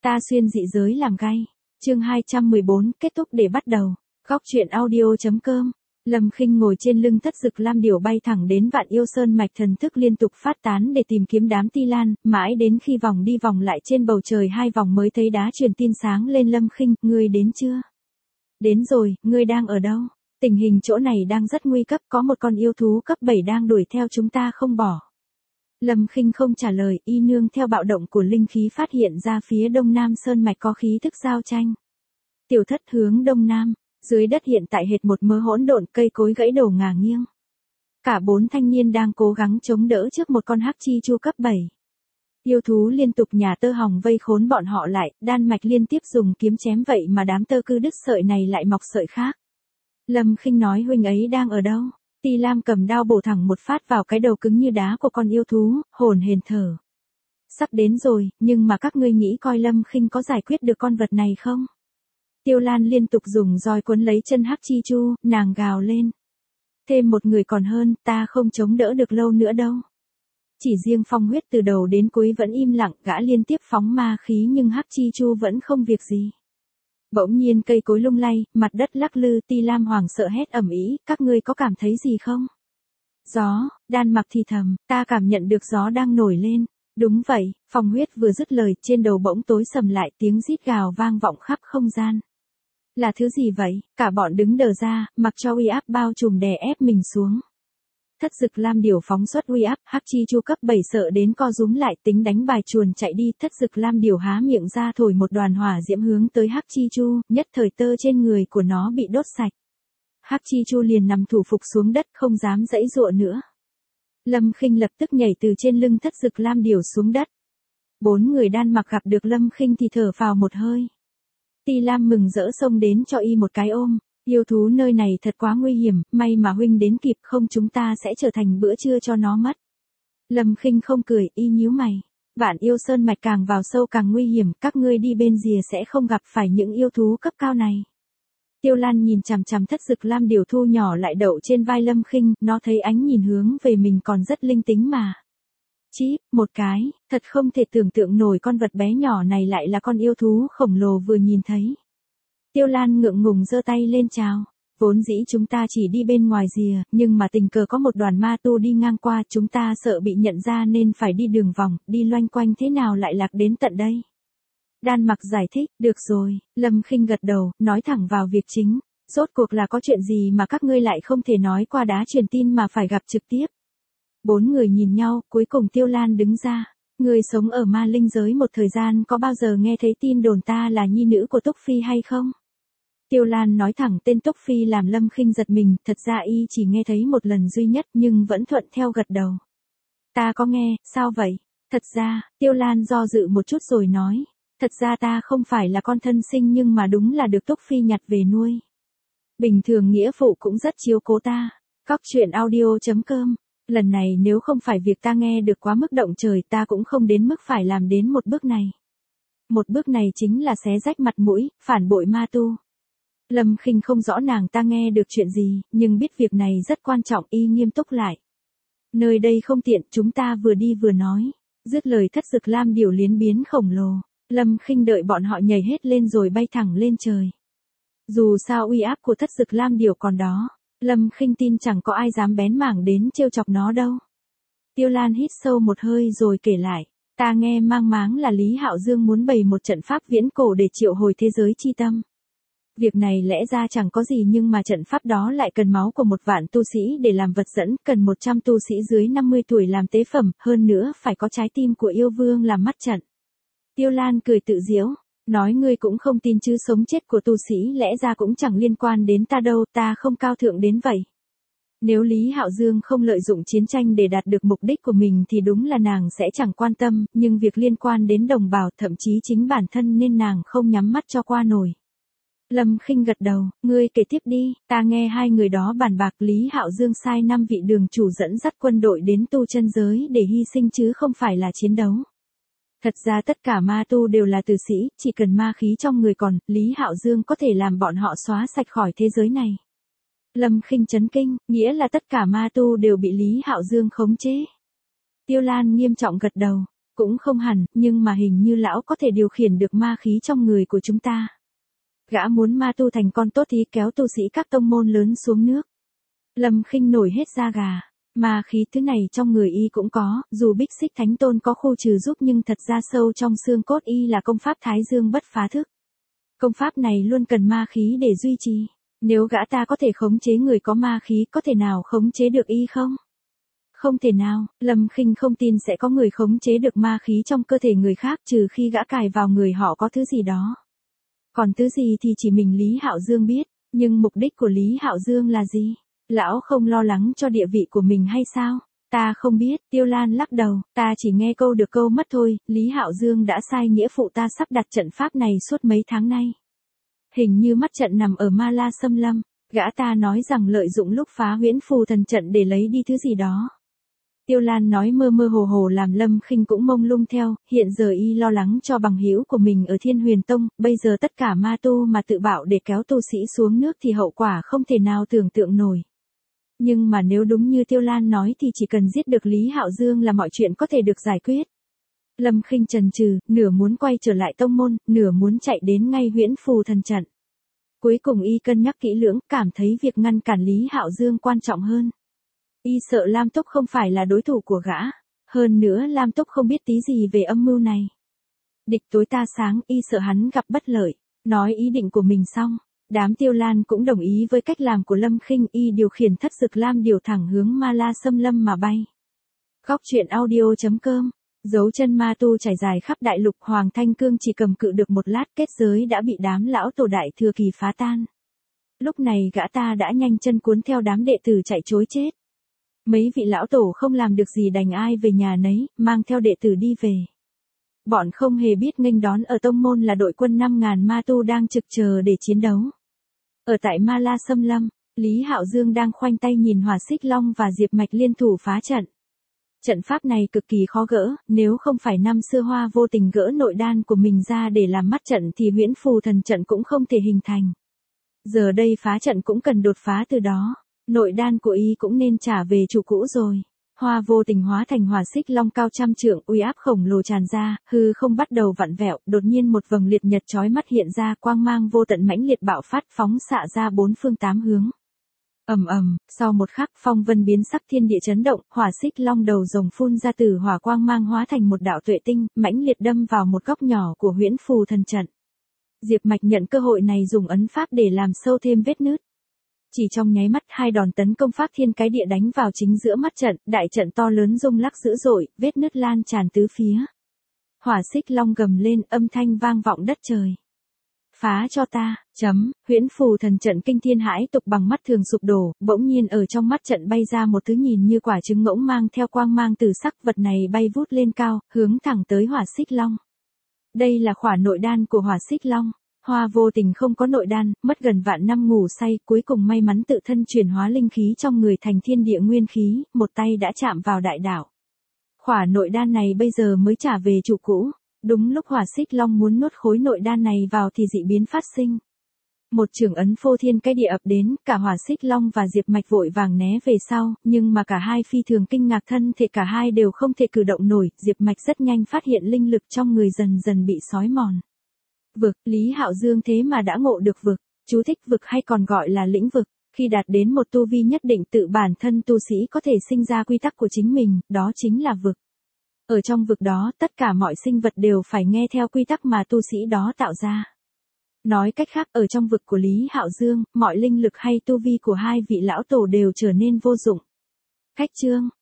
Ta xuyên dị giới làm gay. Chương 214 kết thúc để bắt đầu. Góc truyện audio.com. Lâm Khinh ngồi trên lưng Thất Dực Lam Điểu bay thẳng đến Vạn Yêu Sơn mạch, thần thức liên tục phát tán để tìm kiếm đám Ti Lan, mãi đến khi vòng đi vòng lại trên bầu trời 2 vòng mới thấy đá truyền tin sáng lên. Lâm Khinh, ngươi đến chưa? Đến rồi, ngươi đang ở đâu? Tình hình chỗ này đang rất nguy cấp, có một con yêu thú cấp 7 đang đuổi theo chúng ta không bỏ. Lâm Khinh không trả lời, y nương theo bạo động của linh khí phát hiện ra phía đông nam sơn mạch có khí thức giao tranh. Tiểu Thất hướng đông nam, dưới đất hiện tại hệt một mớ hỗn độn, cây cối gãy đổ ngả nghiêng. Cả 4 thanh niên đang cố gắng chống đỡ trước một con hắc chi chu cấp 7. Yêu thú liên tục nhả tơ hồng vây khốn bọn họ lại, Đan Mạch liên tiếp dùng kiếm chém vậy mà đám tơ cứ đứt sợi này lại mọc sợi khác. Lâm Khinh nói, huynh ấy đang ở đâu? Ti Lam cầm đao bổ thẳng một phát vào cái đầu cứng như đá của con yêu thú, hồn hển thở. Sắp đến rồi, nhưng mà các ngươi nghĩ coi Lâm Khinh có giải quyết được con vật này không? Tiêu Lan liên tục dùng roi quấn lấy chân hắc chi chu, nàng gào lên. Thêm một người còn hơn, ta không chống đỡ được lâu nữa đâu. Chỉ riêng Phong Huyết từ đầu đến cuối vẫn im lặng, gã liên tiếp phóng ma khí nhưng hắc chi chu vẫn không việc gì. Bỗng nhiên cây cối lung lay, mặt đất lắc lư, Ti Lam hoảng sợ hét ầm ĩ, các ngươi có cảm thấy gì không? Gió, Đan Mặc thì thầm, ta cảm nhận được gió đang nổi lên. Đúng vậy, Phong Huyết vừa dứt lời, trên đầu bỗng tối sầm lại, tiếng rít gào vang vọng khắp không gian. Là thứ gì vậy? Cả bọn đứng đờ ra, mặc cho uy áp bao trùm đè ép mình xuống. Thất Dực Lam Điểu phóng xuất uy áp, hắc chi chu cấp 7 sợ đến co rúm lại, tính đánh bài chuồn chạy đi. Thất Dực Lam Điểu há miệng ra thổi một đoàn hỏa diễm hướng tới hắc chi chu, nhất thời tơ trên người của nó bị đốt sạch. Hắc chi chu liền nằm thủ phục xuống đất, không dám giãy giụa nữa. Lâm Khinh lập tức nhảy từ trên lưng Thất Dực Lam Điểu xuống đất. 4 người Đan Mặc gặp được Lâm Khinh thì thở phào một hơi. Ti Lam mừng rỡ xông đến cho y một cái ôm. Yêu thú nơi này thật quá nguy hiểm, may mà huynh đến kịp, không chúng ta sẽ trở thành bữa trưa cho nó mất. Lâm Khinh không cười, y nhíu mày. Vạn Yêu Sơn mạch càng vào sâu càng nguy hiểm, các ngươi đi bên rìa sẽ không gặp phải những yêu thú cấp cao này. Tiêu Lan nhìn chằm chằm Thất Dực Lam Điểu thu nhỏ lại đậu trên vai Lâm Khinh, nó thấy ánh nhìn hướng về mình còn rất linh tính mà. Chíp, một cái, thật không thể tưởng tượng nổi con vật bé nhỏ này lại là con yêu thú khổng lồ vừa nhìn thấy. Tiêu Lan ngượng ngùng giơ tay lên chào. Vốn dĩ chúng ta chỉ đi bên ngoài rìa, nhưng mà tình cờ có một đoàn ma tu đi ngang qua, chúng ta sợ bị nhận ra nên phải đi đường vòng, đi loanh quanh thế nào lại lạc đến tận đây. Đan Mặc giải thích, được rồi, Lâm Khinh gật đầu, nói thẳng vào việc chính. Rốt cuộc là có chuyện gì mà các ngươi lại không thể nói qua đá truyền tin mà phải gặp trực tiếp. 4 người nhìn nhau, cuối cùng Tiêu Lan đứng ra. Người sống ở ma linh giới một thời gian, có bao giờ nghe thấy tin đồn ta là nhi nữ của Túc Phi hay không? Tiêu Lan nói thẳng tên Túc Phi làm Lâm Khinh giật mình, thật ra y chỉ nghe thấy một lần duy nhất nhưng vẫn thuận theo gật đầu. Ta có nghe, sao vậy? Thật ra, Tiêu Lan do dự một chút rồi nói. Thật ra ta không phải là con thân sinh nhưng mà đúng là được Túc Phi nhặt về nuôi. Bình thường nghĩa phụ cũng rất chiếu cố ta. Góc truyện audio.com. Lần này nếu không phải việc ta nghe được quá mức động trời, ta cũng không đến mức phải làm đến một bước này. Một bước này chính là xé rách mặt mũi, phản bội ma tu. Lâm Khinh không rõ nàng ta nghe được chuyện gì, nhưng biết việc này rất quan trọng, y nghiêm túc lại. Nơi đây không tiện, chúng ta vừa đi vừa nói. Dứt lời Thất Dực Lam Điểu liến biến khổng lồ. Lâm Khinh đợi bọn họ nhảy hết lên rồi bay thẳng lên trời. Dù sao uy áp của Thất Dực Lam Điểu còn đó, Lâm Khinh tin chẳng có ai dám bén mảng đến trêu chọc nó đâu. Tiêu Lan hít sâu một hơi rồi kể lại. Ta nghe mang máng là Lý Hạo Dương muốn bày một trận pháp viễn cổ để triệu hồi thế giới chi tâm. Việc này lẽ ra chẳng có gì nhưng mà trận pháp đó lại cần máu của 1.000.000 tu sĩ để làm vật dẫn, cần 100 tu sĩ dưới 50 tuổi làm tế phẩm, hơn nữa phải có trái tim của yêu vương làm mắt trận. Tiêu Lan cười tự giễu, nói ngươi cũng không tin chứ sống chết của tu sĩ lẽ ra cũng chẳng liên quan đến ta đâu, ta không cao thượng đến vậy. Nếu Lý Hạo Dương không lợi dụng chiến tranh để đạt được mục đích của mình thì đúng là nàng sẽ chẳng quan tâm, nhưng việc liên quan đến đồng bào thậm chí chính bản thân nên nàng không nhắm mắt cho qua nổi. Lâm Khinh gật đầu, ngươi kể tiếp đi, ta nghe hai người đó bàn bạc Lý Hạo Dương sai 5 vị đường chủ dẫn dắt quân đội đến tu chân giới để hy sinh chứ không phải là chiến đấu. Thật ra tất cả ma tu đều là tử sĩ, chỉ cần ma khí trong người còn, Lý Hạo Dương có thể làm bọn họ xóa sạch khỏi thế giới này. Lâm Khinh chấn kinh, nghĩa là tất cả ma tu đều bị Lý Hạo Dương khống chế. Tiêu Lan nghiêm trọng gật đầu. Cũng không hẳn, nhưng mà hình như lão có thể điều khiển được ma khí trong người của chúng ta. Gã muốn ma tu thành con tốt thì kéo tu sĩ các tông môn lớn xuống nước. Lâm Khinh nổi hết da gà. Ma khí thứ này trong người y cũng có, dù Bích Xích Thánh Tôn có khu trừ giúp nhưng thật ra sâu trong xương cốt y là công pháp Thái Dương bất phá thức. Công pháp này luôn cần ma khí để duy trì. Nếu gã ta có thể khống chế người có ma khí, có thể nào khống chế được y không? Không thể nào, Lâm Khinh không tin sẽ có người khống chế được ma khí trong cơ thể người khác trừ khi gã cài vào người họ có thứ gì đó. Còn thứ gì thì chỉ mình Lý Hạo Dương biết, nhưng mục đích của Lý Hạo Dương là gì? Lão không lo lắng cho địa vị của mình hay sao? Ta không biết, Tiêu Lan lắc đầu, ta chỉ nghe câu được câu mất thôi, Lý Hạo Dương đã sai nghĩa phụ ta sắp đặt trận pháp này suốt mấy tháng nay. Hình như mắt trận nằm ở Ma La Xâm Lâm, gã ta nói rằng lợi dụng lúc phá huyễn phù thần trận để lấy đi thứ gì đó. Tiêu Lan nói mơ mơ hồ hồ làm Lâm Khinh cũng mông lung theo, hiện giờ y lo lắng cho bằng hữu của mình ở Thiên Huyền Tông, bây giờ tất cả ma tu mà tự bạo để kéo tu sĩ xuống nước thì hậu quả không thể nào tưởng tượng nổi. Nhưng mà nếu đúng như Tiêu Lan nói thì chỉ cần giết được Lý Hạo Dương là mọi chuyện có thể được giải quyết. Lâm Khinh chần chừ, nửa muốn quay trở lại tông môn, nửa muốn chạy đến ngay huyễn phù thần trận. Cuối cùng y cân nhắc kỹ lưỡng, cảm thấy việc ngăn cản Lý Hạo Dương quan trọng hơn. Y sợ Lam Túc không phải là đối thủ của gã. Hơn nữa Lam Túc không biết tí gì về âm mưu này. Địch tối ta sáng, y sợ hắn gặp bất lợi. Nói ý định của mình xong, đám Tiêu Lan cũng đồng ý với cách làm của Lâm Khinh, y điều khiển thất dực lam điều thẳng hướng Ma La Xâm Lâm mà bay. Góc truyện audio.com. Dấu chân ma tu trải dài khắp đại lục, Hoàng Thanh Cương chỉ cầm cự được một lát, kết giới đã bị đám lão tổ đại thừa kỳ phá tan. Lúc này gã ta đã nhanh chân cuốn theo đám đệ tử chạy trối chết. Mấy vị lão tổ không làm được gì đành ai về nhà nấy, mang theo đệ tử đi về. Bọn không hề biết nghênh đón ở tông môn là đội quân 5.000 ma tu đang trực chờ để chiến đấu. Ở tại Ma La Xâm Lâm, Lý Hạo Dương đang khoanh tay nhìn Hỏa Xích Long và Diệp Mạch liên thủ phá trận. Trận pháp này cực kỳ khó gỡ, nếu không phải năm xưa Hoa vô tình gỡ nội đan của mình ra để làm mắt trận thì huyễn phù thần trận cũng không thể hình thành. Giờ đây phá trận cũng cần đột phá từ đó. Nội đan của y cũng nên trả về chủ cũ rồi. Hoa vô tình hóa thành Hỏa Xích Long cao trăm trượng, uy áp khổng lồ tràn ra, hư không bắt đầu vặn vẹo, đột nhiên một vầng liệt nhật chói mắt hiện ra, quang mang vô tận mãnh liệt bạo phát phóng xạ ra bốn phương tám hướng. Ầm ầm, sau một khắc phong vân biến sắc, thiên địa chấn động, Hỏa Xích Long đầu rồng phun ra từ hỏa quang mang hóa thành một đạo tuệ tinh, mãnh liệt đâm vào một góc nhỏ của huyễn phù thần trận. Diệp Mạch nhận cơ hội này dùng ấn pháp để làm sâu thêm vết nứt. Chỉ trong nháy mắt, hai đòn tấn công phác thiên cái địa đánh vào chính giữa mắt trận, đại trận to lớn rung lắc dữ dội, vết nứt lan tràn tứ phía. Hỏa Xích Long gầm lên, âm thanh vang vọng đất trời. Phá cho ta, huyễn phù thần trận kinh thiên hãi tục bằng mắt thường sụp đổ, bỗng nhiên ở trong mắt trận bay ra một thứ nhìn như quả trứng ngỗng mang theo quang mang từ sắc, vật này bay vút lên cao, hướng thẳng tới Hỏa Xích Long. Đây là khỏa nội đan của Hỏa Xích Long. Hoa vô tình không có nội đan, mất gần vạn năm ngủ say, cuối cùng may mắn tự thân chuyển hóa linh khí trong người thành thiên địa nguyên khí, một tay đã chạm vào đại đạo. Khỏa nội đan này bây giờ mới trả về chủ cũ. Đúng lúc Hỏa Xích Long muốn nuốt khối nội đan này vào thì dị biến phát sinh. Một chưởng ấn phô thiên cái địa ập đến, cả Hỏa Xích Long và Diệp Mạch vội vàng né về sau, nhưng mà cả hai phi thường kinh ngạc, thân thể cả hai đều không thể cử động nổi, Diệp Mạch rất nhanh phát hiện linh lực trong người dần dần bị xói mòn. Vực, Lý Hạo Dương thế mà đã ngộ được vực, chú thích vực hay còn gọi là lĩnh vực, khi đạt đến một tu vi nhất định tự bản thân tu sĩ có thể sinh ra quy tắc của chính mình, đó chính là vực. Ở trong vực đó, tất cả mọi sinh vật đều phải nghe theo quy tắc mà tu sĩ đó tạo ra. Nói cách khác, ở trong vực của Lý Hạo Dương, mọi linh lực hay tu vi của hai vị lão tổ đều trở nên vô dụng. Khách chương